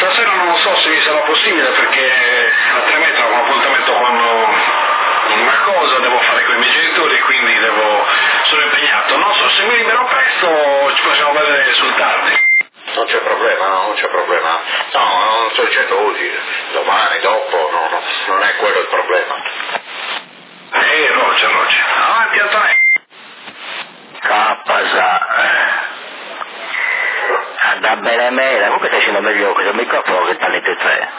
stasera non lo so se mi sarà possibile perché a 3 metri ho un appuntamento con una cosa, devo fare con i miei genitori e quindi sono impegnato. Non so, se mi libero presto ci possiamo vedere sul tardi. Non c'è problema, no, non c'è problema. No, non sto dicendo oggi, domani, dopo, no, non è quello il problema. Roger. Avanti Antonello. Capasa. Andà bene mela, comunque stai facendo meglio questo microfono che sta nel 3.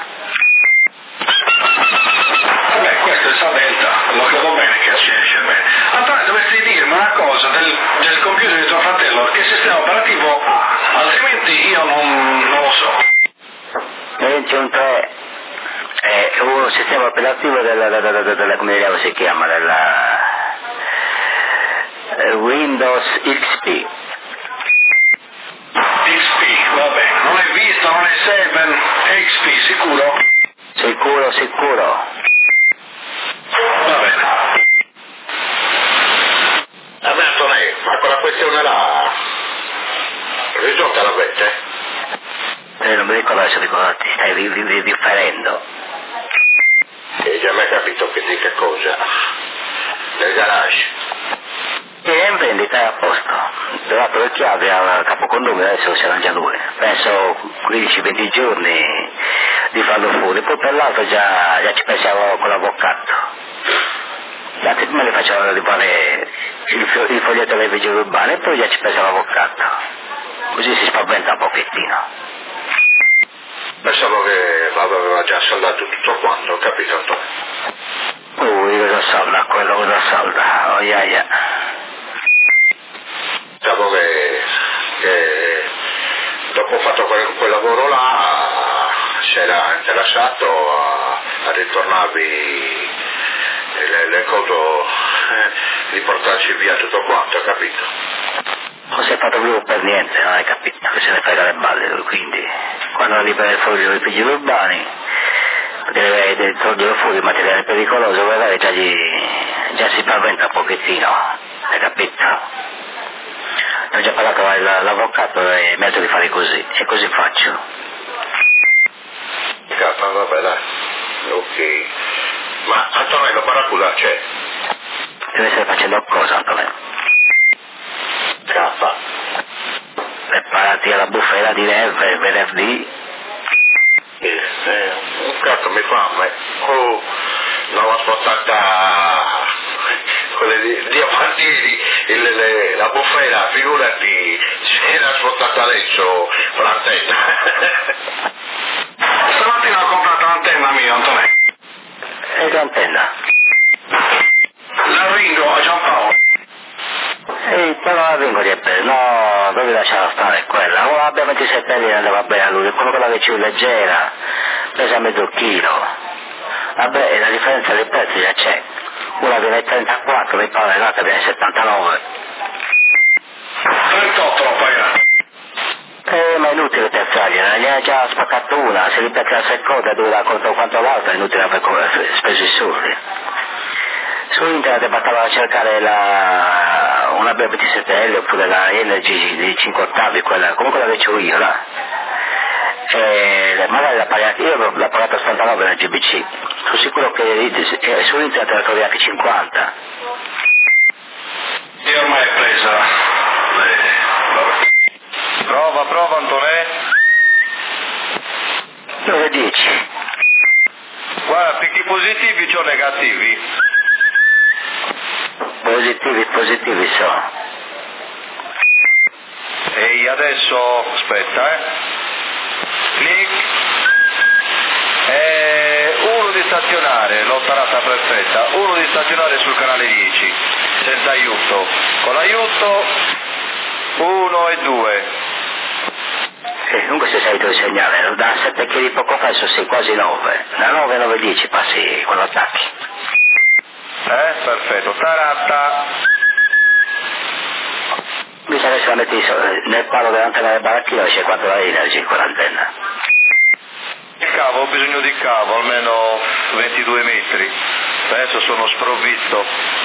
Vabbè, questo è Sadelta, lo credo bene che si esce bene. Antonello, dovresti dirmi una cosa del computer di tuo fratello, che sistema operativo ha, altrimenti io non lo so. 21.3 è un sistema operativo della come vediamo si chiama, della Windows XP. XP, vabbè, non è Vista, non è 7, è XP, sicuro? Sicuro. Va bene. Vabbè Antonello, ma quella questione là risolta l'avete? Non mi ricordo adesso di cosa ti stai riferendo. Hai già mai capito che cosa? Nel garage. È in vendita, è a posto. Ho dato le chiavi al capocondomino, adesso si arrangia lui. Penso 15-20 giorni di farlo fuori, poi per l'altro già ci pensavo con l'avvocato. L'altro prima le facevano arrivare il foglietto dei vigili urbani e poi già ci pensavo l'avvocato. Così si spaventa un pochettino. Pensavo che aveva già saldato tutto quanto, ho capito Antonello? Cosa salda quello, cosa salda? Oh, yeah. Pensavo che dopo fatto quel lavoro là si era interessato a ritornarvi le cose, di portarci via tutto quanto, capito? Non si è fatto vivo per niente, non hai capito? Che se ne frega le balle lui, quindi quando arriva il foglio dei vigili urbani deve togliere fuori il materiale pericoloso, magari già si paventa un pochettino, hai capito? Ho già parlato all'avvocato e mi ha detto di fare così, e così faccio. Vabbè dai, ok. Ma Antonello Barracuda c'è? Deve stare facendo cosa, Antonello? K. Preparati alla bufera di venerdì. Un cazzo mi fa, ma l'ho spostata quelle diamantini, la bufera, figurati, si era spostata adesso l'antenna. Stamattina ho comprato l'antenna mia, Antonello. E che antenna? La Ringo a Giampaolo. Però la vengo di bene, no, devi lasciarla stare quella. Ora abbia 27 anni e andava bene a lui, quello che più leggera, pesa mezzo chilo. Vabbè, la differenza dei prezzi già c'è. Una viene 34, mi pare, l'altra viene 79. 38 l'ho pagato. Ma è inutile piazzargliela, ne ha già spaccato una, se li piazza la seconda dura contro quanto l'altra, è inutile aver speso i soldi. Su internet bastava cercare una B27L oppure la Energy di 5 ottavi, quella, comunque la c'ho io là. Magari l'ha pagata, io l'ho pagata a 79 nel GBC, sono sicuro che su internet la trovi anche 50. Io ormai è presa. Prova Antonè. 9-10. Guarda, picchi positivi o negativi? Positivi sono. E adesso, aspetta, clic. Uno di stazionare, l'ho tarata perfetta. Uno di stazionare sul canale 10, senza aiuto. Con l'aiuto, 1 e 2. Comunque sei salito il segnale, da 7 kg poco fa sono quasi 9. Da 9 a 9-10 passi quando attacchi. Perfetto, tarata. Mi sa che se la metti nel palo dell'antenna del baracchino c'è quanto la Energy con l'antenna. Il cavo, ho bisogno di cavo, almeno 22 metri. Adesso sono sprovvisto.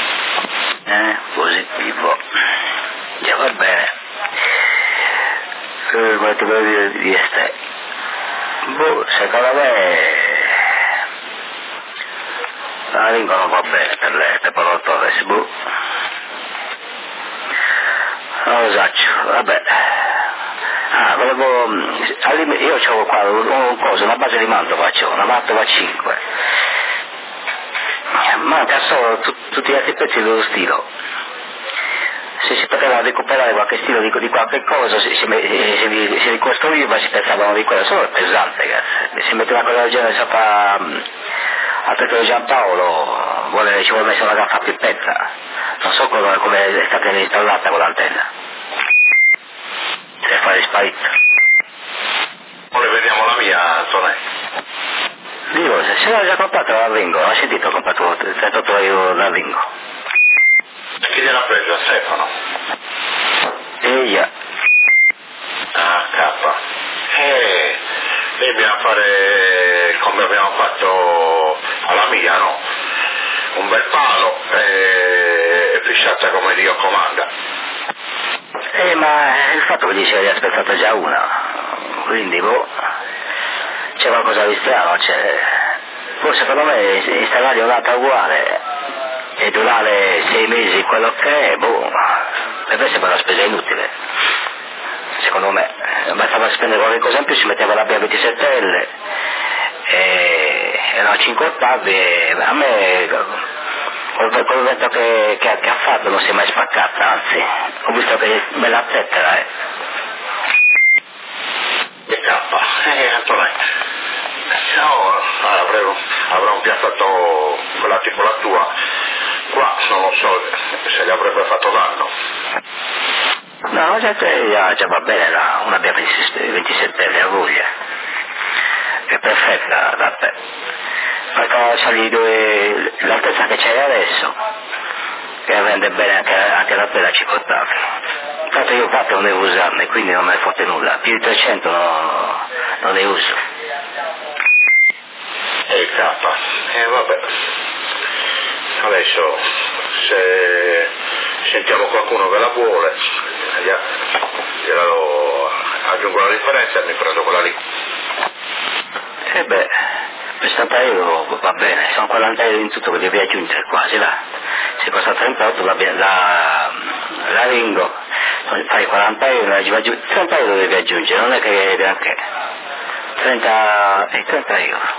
Positivo. Già va bene. Quanto volevo dire di este? secondo me la lingua non va bene per Portores, non lo so, vabbè. Io ho qua una base di Mantova, una Mantova 5, manca solo tutti gli altri pezzi dello stilo. Se si poteva recuperare qualche stile di qualche cosa, se ricostruiva si pensavano di quello, solo è pesante, ragazzi. Si mette una cosa del genere sopra al tetto di Giampaolo, ci vuole mettere una gaffa più pezza, non so come è stata installata quell'antenna, se è fuori sparita. Ora vediamo la mia, Antonello. Dico, se l'ho già comprato la Ringo, ho sentito, ho comprato 38 euro la Ringo. E chi gliel'ha preso? A Stefano? Eia. Ah, K. Lì dobbiamo fare come abbiamo fatto alla mia, no? Un bel palo e fisciata come Dio comanda. Ma il fatto che dice che hai aspettato già una, quindi c'è qualcosa di strano, poi secondo me installare un'altra uguale e durare 6 mesi quello che è, per me sembra una spesa inutile, secondo me. Bastava spendere qualche cosa in più, si metteva la B27L e erano 5 ottavi e a me col vento che ha fatto non si è mai spaccata, anzi ho visto che me la tettera E K, Antonello, no, avrà un piazzato quella tipo la tua, qua non lo so se gli avrebbe fatto danno. No, già va bene, una B27 a voglia, è perfetta da te, perché c'ha l'altezza che c'hai adesso, che rende bene anche la bella cicottata. Infatti io non devo usarne, quindi non me ne fotte nulla, più di 300 non ne uso. E K, vabbè, adesso se sentiamo qualcuno che la vuole, glielo aggiungo la differenza e mi prendo quella lì. Per 60 euro va bene, sono 40 euro in tutto che devi aggiungere quasi là. Se costa 38 la Ringo, fai 40 euro, 30 euro devi aggiungere, non è che neanche 30 euro.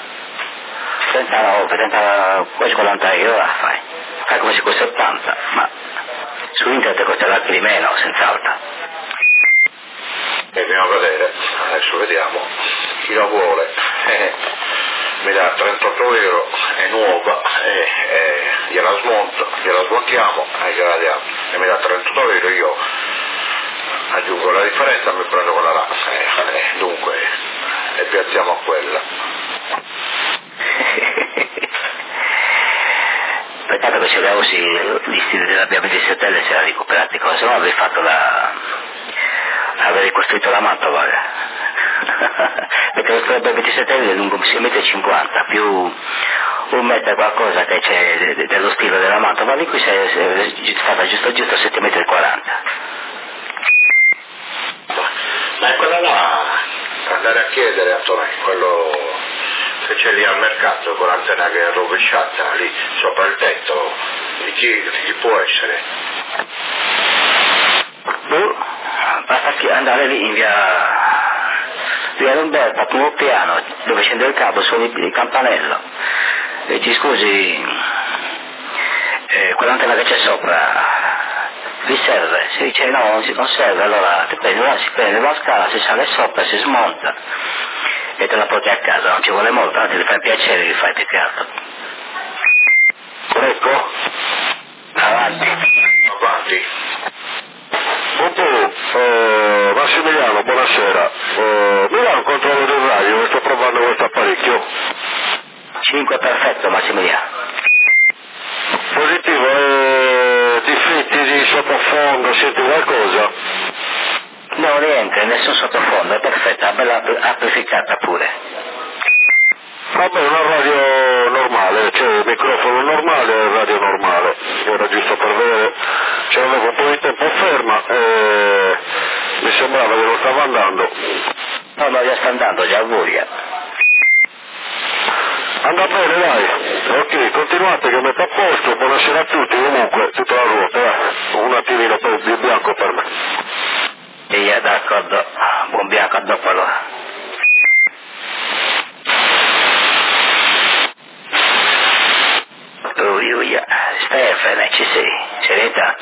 39, quasi 40 euro la fai come se costa 80, ma su internet costerà anche di meno, senz'altro. E andiamo a vedere, adesso vediamo chi la vuole. Mi dà 38 euro, è nuova, gliela smontiamo e gliela diamo. E mi dà 38 euro, io aggiungo la differenza e mi prendo quella là. Dunque, e piazziamo a quella. Peccato che se le usi gli stili della B27 si era recuperati, se no avrei fatto avrei costruito la Mantova. Perché la B27 è lungo 6,50 m più un metro qualcosa che c'è dello stile della Mantova, di cui si è fatta giusto 7,40 m. Ma è quella là, andare a chiedere a Tonè, quello che c'è lì al mercato con l'antenna che è rovesciata lì sopra il tetto, di chi può essere? Basta andare lì in via Lomberta, primo piano, dove scende il cavo, suoni il campanello e ti scusi, quell'antenna che c'è sopra vi serve? Si dice no, non serve, allora si prende la scala, si sale sopra, si smonta e te la porti a casa, non ci vuole molto, anzi ti fa piacere, li fai più che altro. Ecco, Avanti. Massimiliano, buonasera. Mi dà un controllo del radio, sto provando questo apparecchio. 5 perfetto, Massimiliano. Positivo, difetti di sottofondo, senti qualcosa? No, niente, nessun sottofondo, è perfetta, bella amplificata pure. Vabbè, una radio normale, cioè microfono normale, radio normale. Era giusto per vedere, c'era un po' di tempo ferma e mi sembrava che non stava andando. No, no, già sta andando, già voglia. Anda bene, dai. Ok, continuate che metto a posto, buonasera a tutti, comunque, tutta la ruota, un attimino per il bianco per me. Via, d'accordo, buon bianco a dopo allora. Uia, Stefano, ci sei rientrato?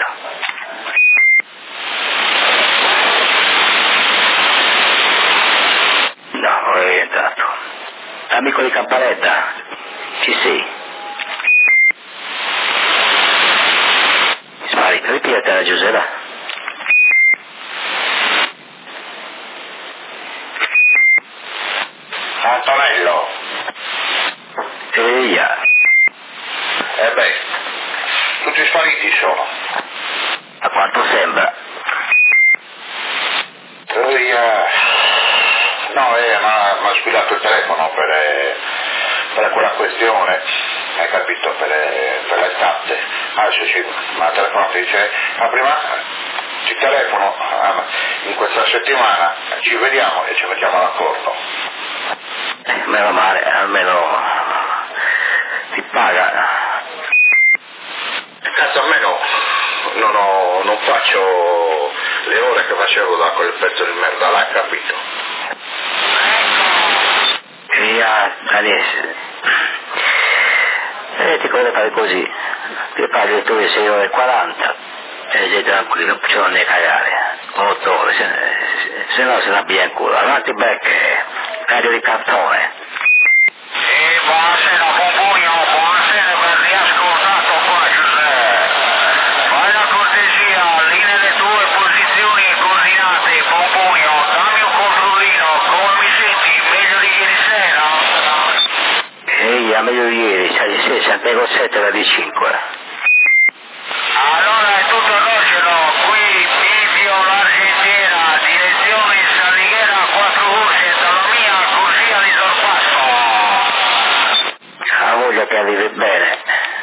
No, non è rientrato. Amico di Campanetta, ci sei? Sparito, ripete la Giusella. Antonello. Eia. Beh, tutti spariti sono. A quanto sembra? No, mi ha squillato il telefono per quella questione, hai capito, per le tappe. Adesso mi ha telefonato e dice, ma prima ci telefono, in questa settimana ci vediamo e ci mettiamo d'accordo. Meno male, almeno ti paga. Cazzo, almeno non faccio le ore che facevo da quel pezzo di merda, l'hai capito? Via, adesso. Ti cosa fare così? Ti paghi tu le 6,40 e sei tranquillo, non ce non ne cagare. 8 ore, se no se la abbia in culo. Avanti becche, radio di cartone. Sì, buonasera, Buonpugno, buonasera, ben riascoltato qua, Giuseppe. Fai la cortesia, linea le tue posizioni e coordinate, Buonpugno, dammi un controllino, come mi senti? Meglio di ieri sera? Ehi, meglio ieri, sai di 6, Santiago 7 da di 5. Allora è tutto rogero, qui Bivio l'Argentina, direzione San Righiera 4 voce, dalla mia corsia di sorpasso. La voglia che arrivi bene.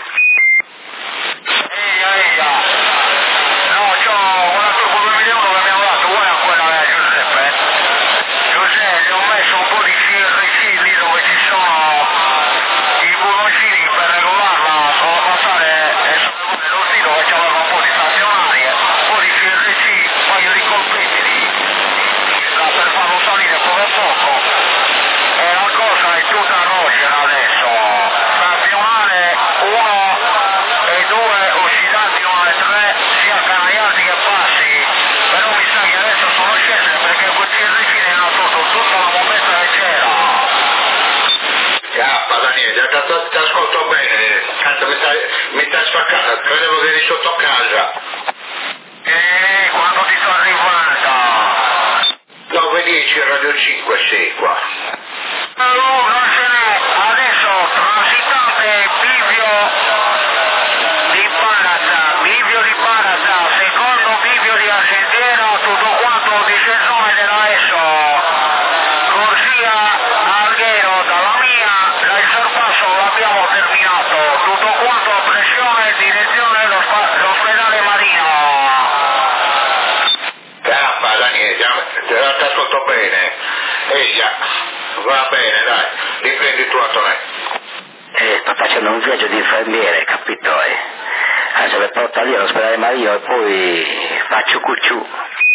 Eia. No, c'ho una turbo 2 milioni che mi hanno dato, uguale a quella Giuseppe. Giuseppe, gli ho messo un po' di CRC lì dove ci sono i buoncini per regolarla, sono passare lo stilo che c'aveva un po' di stazionarie, un po' di CRC, un paio di colpetti per farlo salire poco a poco. E la cosa è tutta rogera adesso. Stazionare 1 e 2 oscilanti 1 e 3 sia canaiati che bassi, però mi sa che adesso sono scese perché quel CRC ne hanno tolto tutta la mommetta che c'era. Daniele, ti ascolto bene, cazzo mi stai spaccando, credevo che eri sotto casa. Quando ti sto arrivando? 9:10 Radio 5 sei qua. Non ce n'è, adesso transitante Bivio di Barata, secondo Bivio di Argentina, tutto quanto discensione della ESO, corsia Alghero dalla mia, il sorpasso l'abbiamo terminato, tutto quanto a pressione, direzione l'ospedale Marino. Daniele, ti ascolto bene. Va bene, dai, riprendi tu Antonello. Sto facendo un viaggio di infermiere, capito? Adesso le porto lì all'ospedale Mario e poi faccio cucciù.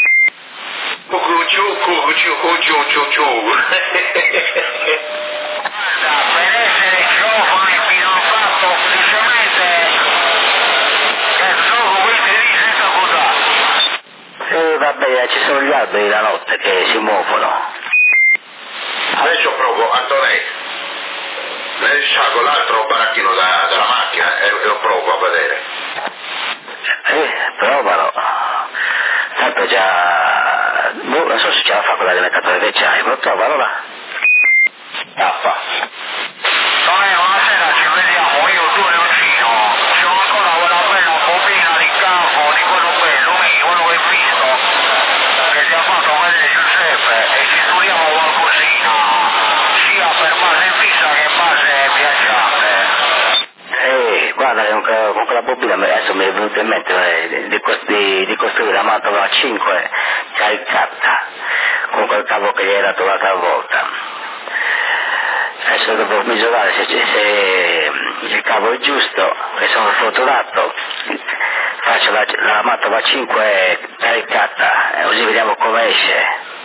Per essere giovane fidanzato felicemente che gioco questi lì senza cos'ha. Vabbè, ci sono gli alberi la notte che si muovono. Adesso provo, Antonello, sciago l'altro baracchino della macchina e lo provo a vedere. Provalo. Tanto già... non so se ce la fa quella delle 14 vecchiaie, però provalo là. Tappa. Buonasera, ci vediamo, io tu e Leoncino. C'ho ancora quella bella bobina di campo, di quello bello mio, quello che hai visto, che ti ha fatto vedere Giuseppe, e ci studiamo qualcosina, sia per base fissa che base viaggiante. Guarda, con quella bobina adesso mi è venuto in mente di costruire la Mantova 5 caricata con quel cavo che gli era dato l'altra volta. Adesso devo misurare se il cavo è giusto, e sono fortunato, faccio la matova 5 caricata, e così vediamo come esce.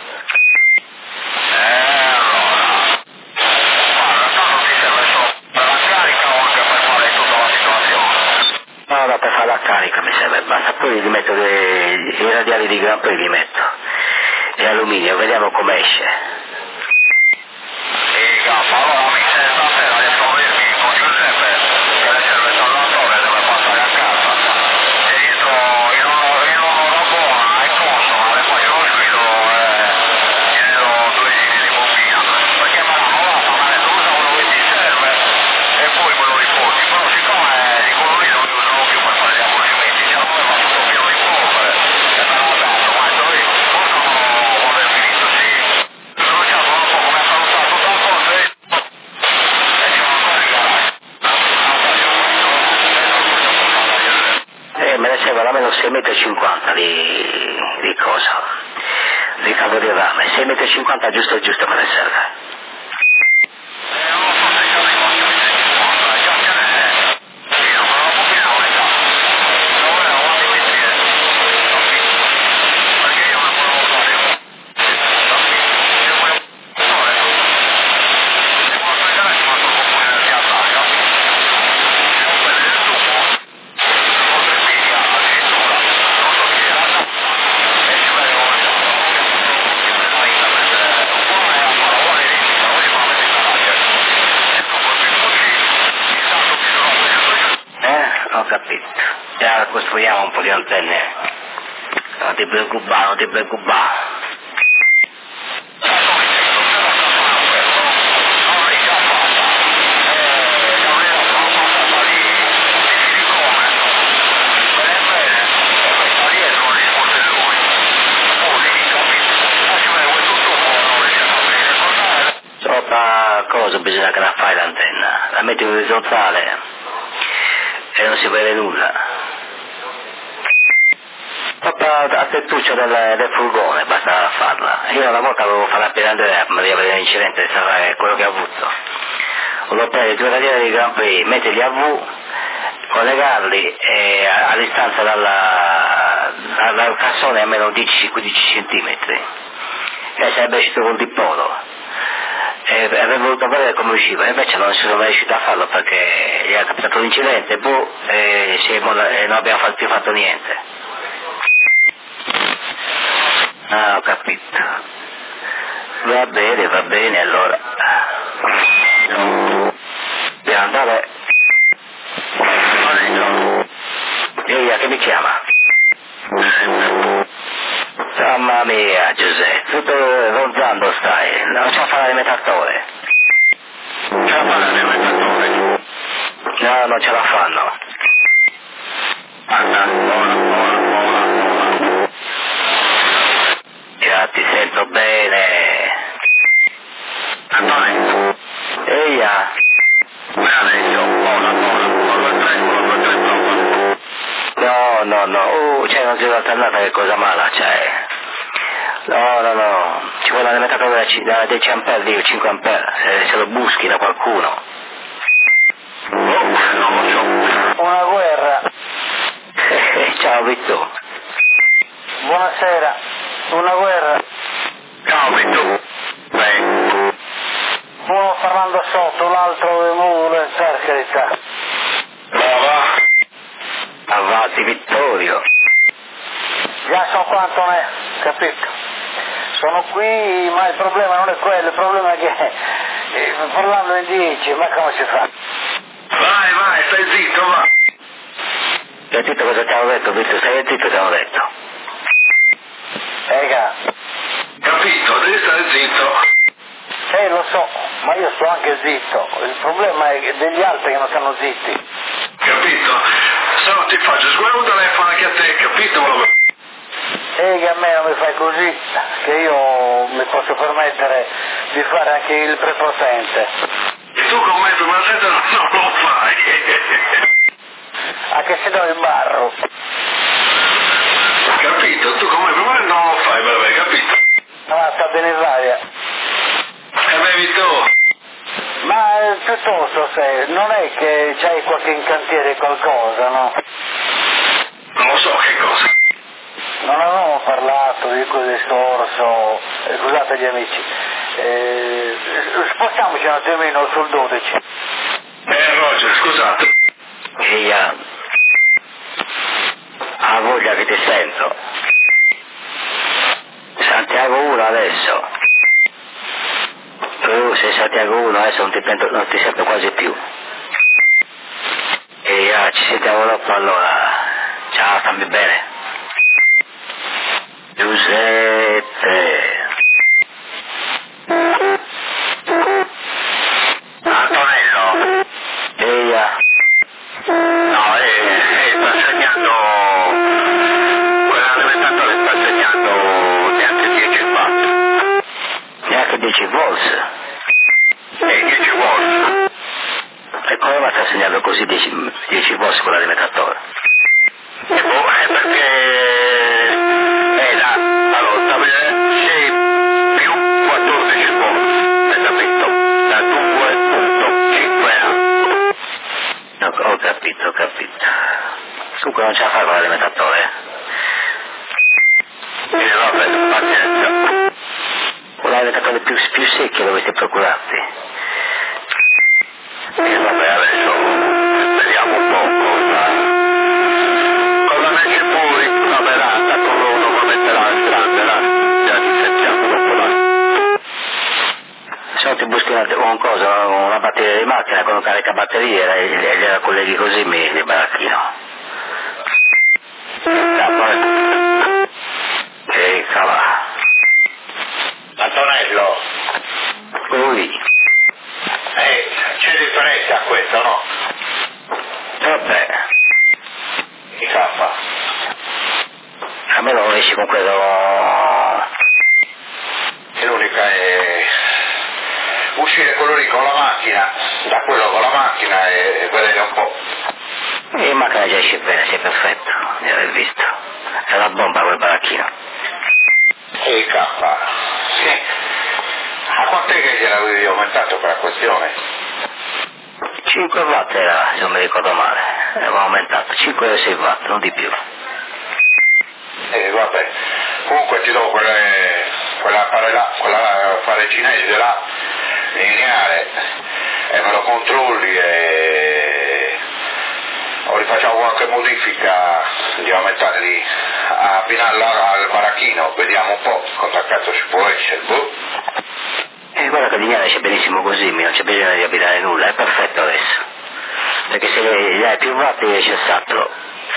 No, per fare la carica mi serve, basta, poi li metto i radiali di Gran Prix li metto, e alluminio, vediamo come esce. Allora mi serve stasera riesco a venirmi con Giuseppe che le serve il salvatore, deve passare a casa e entro in un'ora buona e consuma e poi io lo sfido e gli do 2 giri di bombina perché me l'hanno data, mi ha detto usa quello che ti serve e poi me lo riporti, però siccome di quello lì non li usano più per fare gli avvolgimenti, ce l'aveva tutto pieno di polvere e me l'ha dato, ma detto lì forse non aver finito, sì, sono lasciato un po' come ha salutato dal ponte. Me ne servono almeno 6,50 m di cosa, di cavo di rame, 6,50 m giusto me ne serve. Ho capito, e ora costruiamo un po' di antenne, non ti preoccupare. Sopra cosa bisogna che la fai l'antenna? La metti in orizzontale e non si vede nulla. Sopra a tettuccio del furgone, basta farla. Io una volta avevo fatto la Andrea prima di avere l'incidente, sarà quello che ho avuto. Ho preso 2 radiali di Gran Prix, metterli a V, collegarli a distanza dal cassone almeno 10-15 cm. E sarebbe uscito col dipolo. E avrei voluto vedere come usciva, invece non sono mai riuscito a farlo perché gli è capitato l'incidente, e non abbiamo più fatto niente. Ah, ho capito. Va bene, allora. Devo andare. Ehi, che mi chiama? Mamma mia, Giuseppe, tutto ronzando stai, non ce la fa l'alimentatore. Ce la fa l'alimentatore? No, non ce la fanno. Ya, ti sento bene. Antonio. Eia. No, c'è una zero alternata, che cosa mala c'è? No, ci vuole l'alimentatore da 10 ampere, dico 5 ampere, se lo buschi da qualcuno. Una guerra. Ciao Vitto. Buonasera. Una guerra. Ciao Vitto. Uno parlando sotto, l'altro è mulo, per carità. Va. Avanti Vittorio. Già so quanto ne è, capito? Sono qui, ma il problema non è quello, il problema è che parlando in 10, ma come si fa? Vai, stai zitto, va. Stai zitto, cosa ti hanno detto, Vitto? Stai zitto, ti hanno detto. Capito, devi stare zitto. Lo so, ma io sto anche zitto, il problema è degli altri che non stanno zitti. Capito? Se no ti faccio sguardare un telefono anche a te, capito? Che a me non mi fai così, che io mi posso permettere di fare anche il prepotente. E tu con me il prepotente non lo fai. Anche se do il barro. Capito? Tu con me il prepotente non lo fai, vabbè, capito? sta bene in varia. Bevi tu. Ma piuttosto non è che c'hai qualche in cantiere qualcosa, no? Non lo so che cosa. Non avevamo parlato di quel discorso, scusate gli amici, spostiamoci un attimino sul 12. Roger, scusate. Io ha voglia che ti sento. Santiago 1 adesso. Tu sei Santiago 1, adesso non ti sento quasi più. E ci sentiamo dopo allora. Ciao, stammi bene. Giuseppe. Antonello. Eia. No, sta segnando, quell'alimentatore sta segnando neanche 10 watt. Neanche 10 volts. 10 volt. E come va a segnare così 10 volts con l'alimentatore? Perché è allora, 6 più 14 volt, hai capito? Da 2.5 a. No, ho capito. Comunque non ce la fai con l'alimentatore? Vabbè, pazienza. Con l'alimentatore più secchio dovreste procurarti. Vabbè, adesso vediamo un po' cosa ne c'è fuori. Vabbè, tanto uno metterà il grande, già ci sentiamo dopo, dai. Se no ti buschi una batteria di macchina con un caricabatterie e gliela colleghi così mi baracchino. Che cavolo. Antonello, Lui. c'è differenza a questo, no? Vabbè. I K. A me non riesci con quello. E l'unica è uscire quello lì con la macchina, da quello con la macchina e vedere un po'. E in macchina già esce bene, sei perfetto. Mi avevi visto. È una bomba quel baracchino. E i K. Sì. A quant'è che gliel'avevi aumentato per la questione? 5 watt era, se non mi ricordo male. Aveva aumentato 5 o 6 watt, non di più. Vabbè. Comunque ti do quella fare cinese là, lineare, e me lo controlli e o rifacciamo qualche modifica di aumentarli, abbinarla al baracchino, vediamo un po' cosa cazzo ci può essere. E guarda che lineare c'è benissimo così, non c'è bisogno di abbinare nulla, è perfetto adesso. Perché se gli hai più watt riesci a satelo.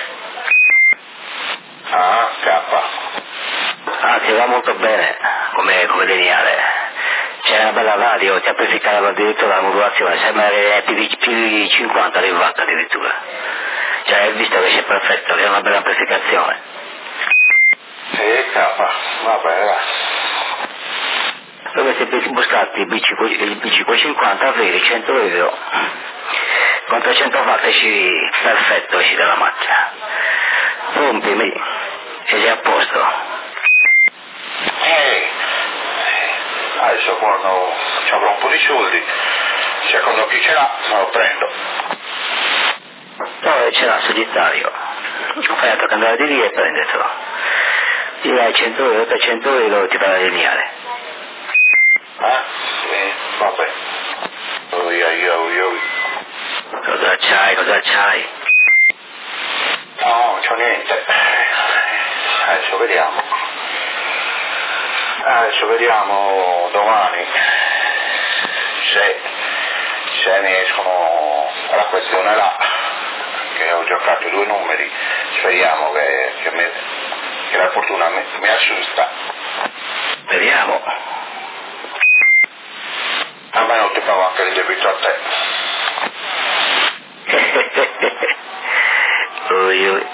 Ah, K. Anzi, va molto bene come lineare. C'è una bella radio, ti amplificava addirittura la modulazione, sembra che è più di 50 di watt addirittura. Cioè, hai visto che c'è perfetto, che è una bella amplificazione. K, vabbè, va. Dovresti buscarti il BC50, avevi 100 euro. Con 300 watt esci perfetto, esci dalla macchina. Rompimi e sei a posto. Adesso quando ci avrò un po' di soldi, secondo chi ce l'ha, me lo prendo. No, ce l'ha Sagittario. Fai altro che andare di lì e prendetelo. Ti dai 100 euro, per 100 euro ti dai lineare. Vabbè. Cosa c'hai? No, non c'ho niente. Adesso vediamo domani se ne escono alla questione là, che ho giocato 2 numeri, speriamo che la fortuna mi assusta. Vediamo. A me non ti pago anche il debito a te. Ui.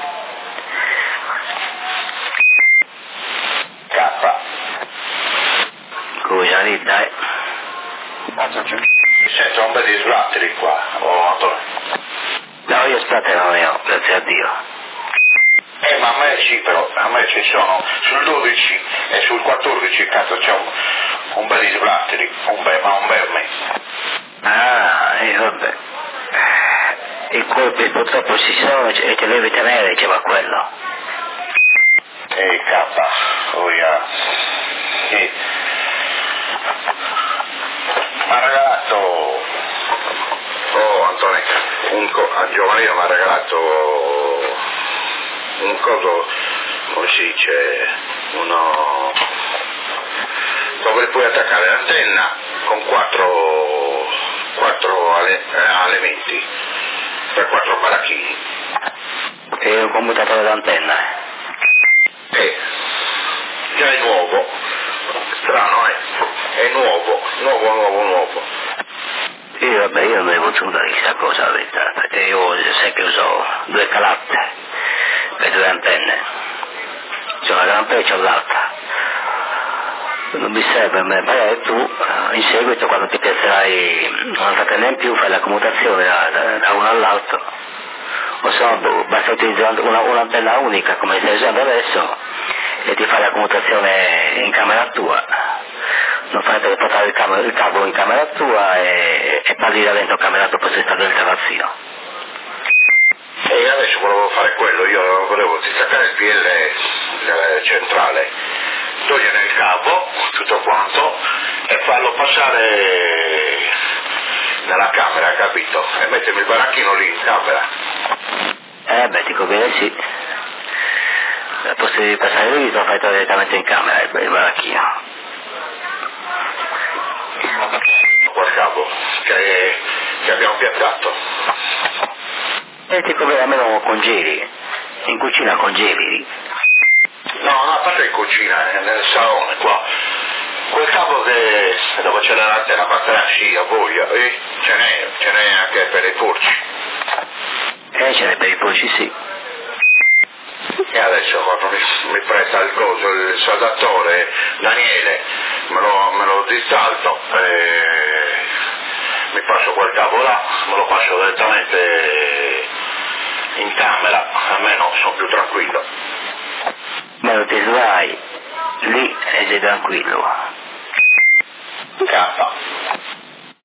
K. Scusa lì, dai. Sento un bel di sbatteri qua, Antonio. No, io state non ne ho, grazie a Dio. Ma a me sì, però, a me ci sono sul 12 e sul 14, cazzo, c'è un bel isolatteri, un bel me. Vabbè. I colpi purtroppo ci sono e te devi tenere, diceva quello. Kappa, oh yeah. Mi ha regalato, Antonio, a Giovanni mi ha regalato un coso, come si dice, dove puoi attaccare l'antenna con quattro elementi per 4 baracchini. E un commutatore d'antenna. Già è nuovo, strano, è nuovo. Vabbè, io non devo usare questa cosa, la verità, perché io sai che uso 2 calatte per 2 antenne. C'è una gran e c'è l'altra. Non mi serve, magari tu in seguito quando ti piacerai un'altra antenne in più fai la commutazione da uno all'altro. O se no, basta utilizzare un'antenna unica come stai usando adesso e ti fai la commutazione in camera tua. Non fai per portare il cavo in camera tua e parli da dentro camera tua per installare il terrazzino. E adesso volevo fare quello, io volevo distaccare il PL centrale, togliere il cavo, tutto quanto, e farlo passare nella camera, capito? E mettermi il baracchino lì in camera. Ti conviene sì. Posso passare lì, lo fai direttamente in camera il baracchino. Quel cavo che abbiamo piazzato. Ti conviene almeno congeli, in cucina congeli. No, a parte in cucina, nel salone qua. Quel cavo dove c'è l'antenna batteria, sì, a voglia, ce n'è anche per i porci. Ce n'è per i porci, sì. E adesso quando mi presta il coso, il saldatore, Daniele, me lo dissalto e mi passo quel cavo là, me lo passo direttamente in camera, almeno sono più tranquillo. Ma non ti vai lì e sei tranquillo. Kappa.